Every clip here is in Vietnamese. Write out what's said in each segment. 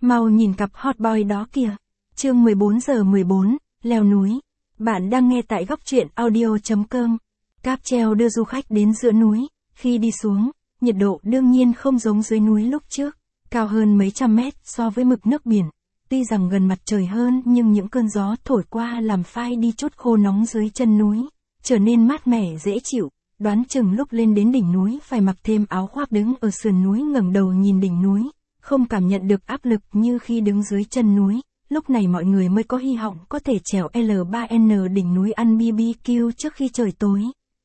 Mau nhìn cặp hot boy đó kìa. Chương 14:14, leo núi. Bạn đang nghe tại góc truyện audio.com. Cáp treo đưa du khách đến giữa núi. Khi đi xuống, nhiệt độ đương nhiên không giống dưới núi lúc trước, cao hơn mấy trăm mét so với mực nước biển. Tuy rằng gần mặt trời hơn nhưng những cơn gió thổi qua làm phai đi chút khô nóng dưới chân núi, trở nên mát mẻ dễ chịu. Đoán chừng lúc lên đến đỉnh núi phải mặc thêm áo khoác, đứng ở sườn núi ngẩng đầu nhìn đỉnh núi, không cảm nhận được áp lực như khi đứng dưới chân núi. Lúc này mọi người mới có hy vọng có thể trèo L3N đỉnh núi ăn BBQ trước khi trời tối.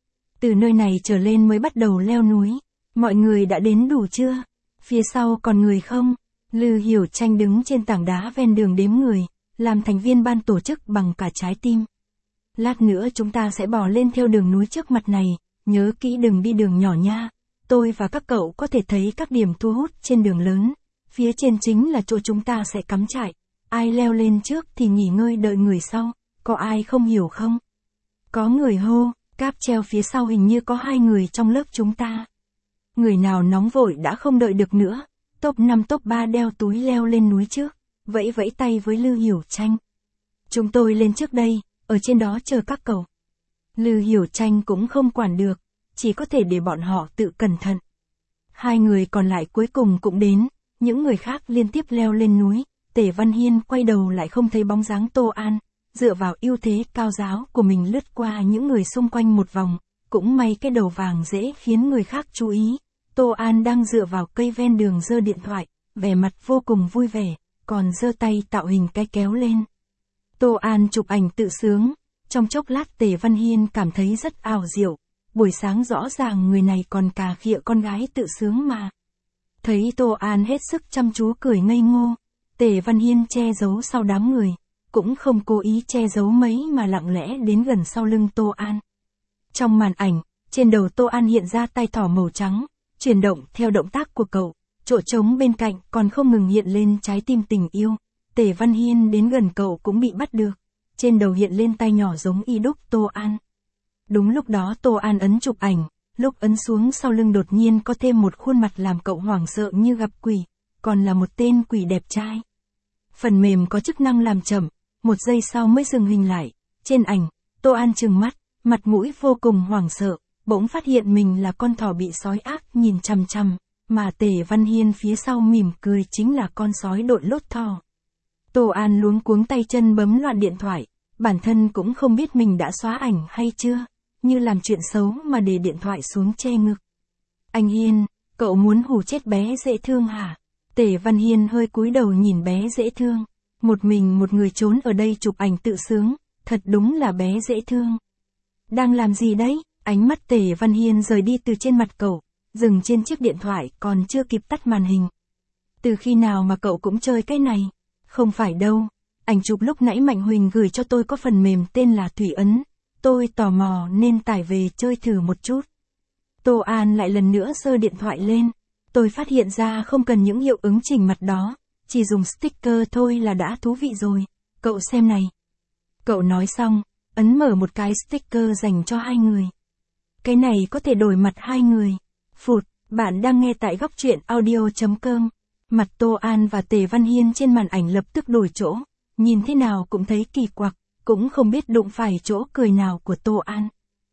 Từ nơi này trở lên mới bắt đầu leo núi. Mọi người đã đến đủ chưa? Phía sau còn người không? Lư Hiểu Tranh đứng trên tảng đá ven đường đếm người, làm thành viên ban tổ chức bằng cả trái tim. Lát nữa chúng ta sẽ bò lên theo đường núi trước mặt này, nhớ kỹ đừng đi đường nhỏ nha. Tôi và các cậu có thể thấy các điểm thu hút trên đường lớn. Phía trên chính là chỗ chúng ta sẽ cắm trại. Ai leo lên trước thì nghỉ ngơi đợi người sau. Có ai không hiểu không? Có người hô, cáp treo phía sau hình như có 2 người trong lớp chúng ta. Người nào nóng vội đã không đợi được nữa. Top 5 top 3 đeo túi leo lên núi trước, vẫy vẫy tay với Lư Hiểu Tranh. Chúng tôi lên trước đây, ở trên đó chờ các cậu. Lư Hiểu Tranh cũng không quản được, chỉ có thể để bọn họ tự cẩn thận. 2 người còn lại cuối cùng cũng đến, những người khác liên tiếp leo lên núi. Tề Văn Hiên quay đầu lại không thấy bóng dáng Tô An, dựa vào ưu thế cao giáo của mình lướt qua những người xung quanh một vòng, cũng may cái đầu vàng dễ khiến người khác chú ý. Tô An đang dựa vào cây ven đường giơ điện thoại, vẻ mặt vô cùng vui vẻ, còn giơ tay tạo hình cái kéo lên. Tô An chụp ảnh tự sướng, trong chốc lát Tề Văn Hiên cảm thấy rất ảo diệu, buổi sáng rõ ràng người này còn cà khịa con gái tự sướng mà. Thấy Tô An hết sức chăm chú cười ngây ngô, Tề Văn Hiên che giấu sau đám người, cũng không cố ý che giấu mấy mà lặng lẽ đến gần sau lưng Tô An. Trong màn ảnh, trên đầu Tô An hiện ra tay thỏ màu trắng, chuyển động theo động tác của cậu, chỗ trống bên cạnh còn không ngừng hiện lên trái tim tình yêu. Tề Văn Hiên đến gần cậu cũng bị bắt được, trên đầu hiện lên tay nhỏ giống y đúc Tô An. Đúng lúc đó Tô An ấn chụp ảnh, lúc ấn xuống sau lưng đột nhiên có thêm một khuôn mặt làm cậu hoảng sợ như gặp quỷ, còn là một tên quỷ đẹp trai. Phần mềm có chức năng làm chậm, 1 giây sau mới dừng hình lại. Trên ảnh, Tô An trừng mắt, mặt mũi vô cùng hoảng sợ, bỗng phát hiện mình là con thỏ bị sói ác nhìn chằm chằm, mà Tề Văn Hiên phía sau mỉm cười chính là con sói đội lốt thỏ. Tô An luống cuống tay chân bấm loạn điện thoại, bản thân cũng không biết mình đã xóa ảnh hay chưa, như làm chuyện xấu mà để điện thoại xuống che ngực. Anh Hiên, cậu muốn hù chết bé dễ thương hả? Tề Văn Hiên hơi cúi đầu nhìn bé dễ thương. Một mình một người trốn ở đây chụp ảnh tự sướng, thật đúng là bé dễ thương. Đang làm gì đấy? Ánh mắt Tề Văn Hiên rời đi từ trên mặt cậu, dừng trên chiếc điện thoại còn chưa kịp tắt màn hình. Từ khi nào mà cậu cũng chơi cái này? Không phải đâu, ảnh chụp lúc nãy Mạnh Huỳnh gửi cho tôi có phần mềm tên là Thủy Ấn, tôi tò mò nên tải về chơi thử một chút. Tô An lại lần nữa giơ điện thoại lên, tôi phát hiện ra không cần những hiệu ứng chỉnh mặt đó, chỉ dùng sticker thôi là đã thú vị rồi, cậu xem này. Cậu nói xong, ấn mở một cái sticker dành cho 2 người. Cái này có thể đổi mặt 2 người. Phụt, bạn đang nghe tại góc truyện audio.com. Mặt Tô An và Tề Văn Hiên trên màn ảnh lập tức đổi chỗ, nhìn thế nào cũng thấy kỳ quặc, cũng không biết đụng phải chỗ cười nào của Tô An.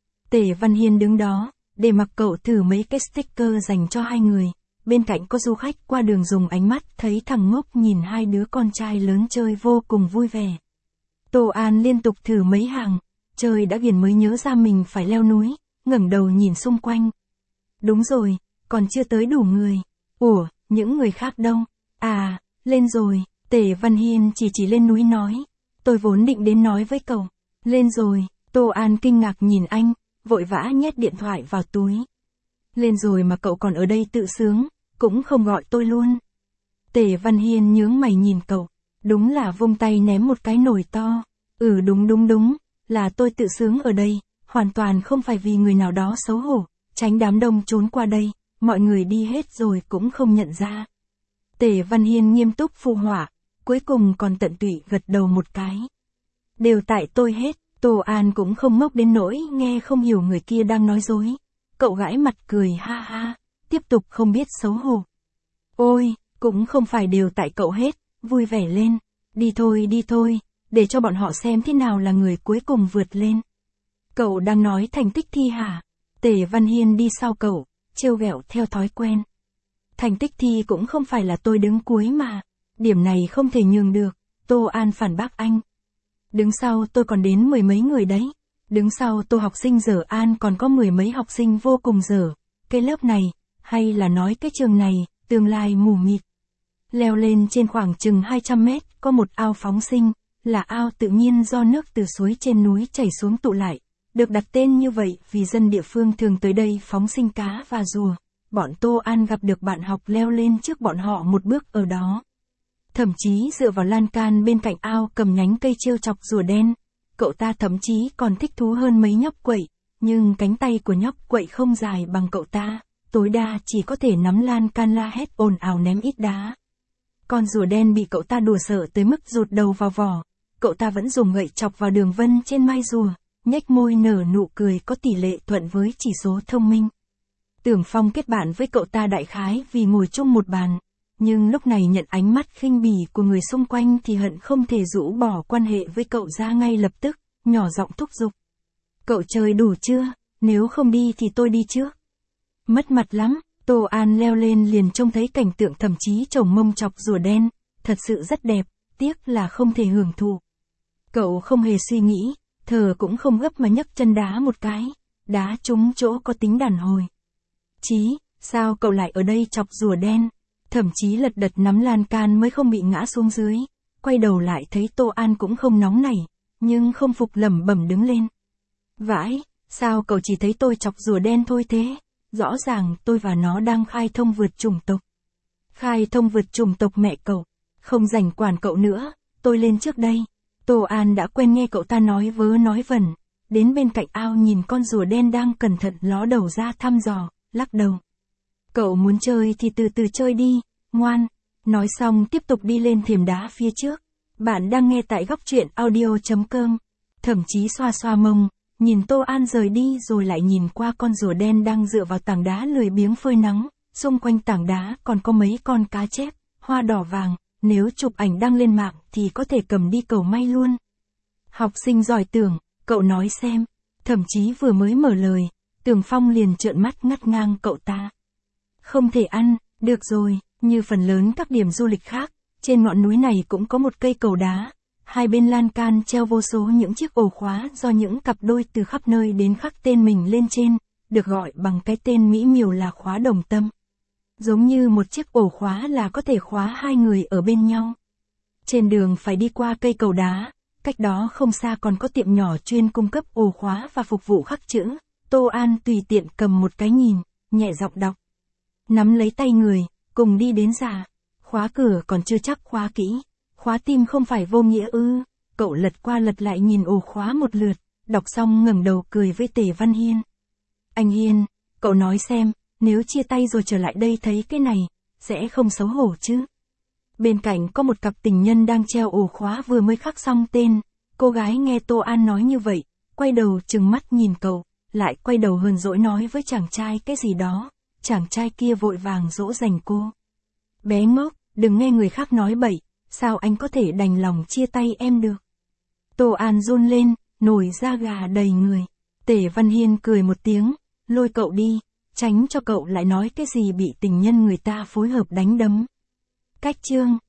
Tề Văn Hiên đứng đó, để mặc cậu thử mấy cái sticker dành cho 2 người. Bên cạnh có du khách qua đường dùng ánh mắt thấy thằng ngốc nhìn 2 đứa con trai lớn chơi vô cùng vui vẻ. Tô An liên tục thử mấy hàng, chơi đã ghiền mới nhớ ra mình phải leo núi, ngẩng đầu nhìn xung quanh. Đúng rồi, còn chưa tới đủ người. Ủa, những người khác đâu? À, lên rồi, Tề Văn Hiên chỉ lên núi nói. Tôi vốn định đến nói với cậu. Lên rồi, Tô An kinh ngạc nhìn anh, vội vã nhét điện thoại vào túi. Lên rồi mà cậu còn ở đây tự sướng, cũng không gọi tôi luôn. Tề Văn Hiên nhướng mày nhìn cậu, đúng là vung tay ném một cái nồi to. Đúng, là tôi tự sướng ở đây, hoàn toàn không phải vì người nào đó xấu hổ, tránh đám đông trốn qua đây, mọi người đi hết rồi cũng không nhận ra. Tề Văn Hiên nghiêm túc phụ họa, cuối cùng còn tận tụy gật đầu một cái. Đều tại tôi hết. Tô An cũng không ngốc đến nỗi nghe không hiểu người kia đang nói dối. Cậu gãi mặt cười ha ha, tiếp tục không biết xấu hổ. Ôi, cũng không phải đều tại cậu hết, vui vẻ lên. Đi thôi, để cho bọn họ xem thế nào là người cuối cùng vượt lên. Cậu đang nói thành tích thi hả? Tề Văn Hiên đi sau cậu, trêu ghẹo theo thói quen. Thành tích thi cũng không phải là tôi đứng cuối mà. Điểm này không thể nhường được, Tô An phản bác anh. Đứng sau tôi còn đến 10 mấy người đấy. Đứng sau Tô học sinh dở An còn có 10 mấy học sinh vô cùng dở. Cái lớp này, hay là nói cái trường này, tương lai mù mịt. Leo lên trên khoảng chừng 200 mét, có một ao phóng sinh, là ao tự nhiên do nước từ suối trên núi chảy xuống tụ lại. Được đặt tên như vậy vì dân địa phương thường tới đây phóng sinh cá và rùa. Bọn Tô An gặp được bạn học leo lên trước bọn họ một bước ở đó. Thậm chí dựa vào lan can bên cạnh ao cầm nhánh cây trêu chọc rùa đen. Cậu ta thậm chí còn thích thú hơn mấy nhóc quậy, nhưng cánh tay của nhóc quậy không dài bằng cậu ta, tối đa chỉ có thể nắm lan can la hét ồn ào ném ít đá. Con rùa đen bị cậu ta đùa sợ tới mức rụt đầu vào vỏ, cậu ta vẫn dùng gậy chọc vào đường vân trên mai rùa, nhếch môi nở nụ cười có tỷ lệ thuận với chỉ số thông minh. Tưởng Phong kết bạn với cậu ta đại khái vì ngồi chung một bàn, nhưng lúc này nhận ánh mắt khinh bỉ của người xung quanh thì hận không thể rũ bỏ quan hệ với cậu ra ngay lập tức, nhỏ giọng thúc giục. Cậu chơi đủ chưa? Nếu không đi thì tôi đi trước. Mất mặt lắm, Tô An leo lên liền trông thấy cảnh tượng thậm chí chồng mông chọc rùa đen, thật sự rất đẹp, tiếc là không thể hưởng thụ. Cậu không hề suy nghĩ, thở cũng không gấp mà nhấc chân đá một cái, đá trúng chỗ có tính đàn hồi. Chí, sao cậu lại ở đây chọc rùa đen? Thậm chí lật đật nắm lan can mới không bị ngã xuống dưới. Quay đầu lại thấy Tô An cũng không nóng nảy, nhưng không phục lẩm bẩm đứng lên. Vãi, sao cậu chỉ thấy tôi chọc rùa đen thôi thế? Rõ ràng tôi và nó đang khai thông vượt chủng tộc. Khai thông vượt chủng tộc mẹ cậu. Không rảnh quản cậu nữa, tôi lên trước đây. Tô An đã quen nghe cậu ta nói vớ nói vẩn. Đến bên cạnh ao nhìn con rùa đen đang cẩn thận ló đầu ra thăm dò, lắc đầu. Cậu muốn chơi thì từ từ chơi đi, ngoan. Nói xong tiếp tục đi lên thềm đá phía trước. Bạn đang nghe tại góc truyện audio.com. Thậm chí xoa xoa mông, nhìn Tô An rời đi rồi lại nhìn qua con rùa đen đang dựa vào tảng đá lười biếng phơi nắng. Xung quanh tảng đá còn có mấy con cá chép, hoa đỏ vàng, nếu chụp ảnh đăng lên mạng thì có thể cầm đi cầu may luôn. Học sinh giỏi Tưởng, cậu nói xem. Thậm chí vừa mới mở lời, Tưởng Phong liền trợn mắt ngắt ngang cậu ta. Không thể ăn, được rồi, như phần lớn các điểm du lịch khác, trên ngọn núi này cũng có một cây cầu đá. Hai bên lan can treo vô số những chiếc ổ khóa do những cặp đôi từ khắp nơi đến khắc tên mình lên trên, được gọi bằng cái tên mỹ miều là khóa đồng tâm. Giống như một chiếc ổ khóa là có thể khóa hai người ở bên nhau. Trên đường phải đi qua cây cầu đá, cách đó không xa còn có tiệm nhỏ chuyên cung cấp ổ khóa và phục vụ khắc chữ. Tô An tùy tiện cầm một cái nhìn, nhẹ giọng đọc. Nắm lấy tay người, cùng đi đến già. Khóa cửa còn chưa chắc khóa kỹ. Khóa tim không phải vô nghĩa ư? Cậu lật qua lật lại nhìn ổ khóa một lượt, đọc xong ngẩng đầu cười với Tề Văn Hiên. Anh Hiên, cậu nói xem, nếu chia tay rồi trở lại đây thấy cái này, sẽ không xấu hổ chứ? Bên cạnh có một cặp tình nhân đang treo ổ khóa vừa mới khắc xong tên. Cô gái nghe Tô An nói như vậy, quay đầu trừng mắt nhìn cậu, lại quay đầu hờn dỗi nói với chàng trai cái gì đó. Chàng trai kia vội vàng dỗ dành cô. Bé ngốc, đừng nghe người khác nói bậy, sao anh có thể đành lòng chia tay em được? Tô An run lên, nổi da gà đầy người. Tề Văn Hiên cười một tiếng, lôi cậu đi, tránh cho cậu lại nói cái gì bị tình nhân người ta phối hợp đánh đấm. Cách chương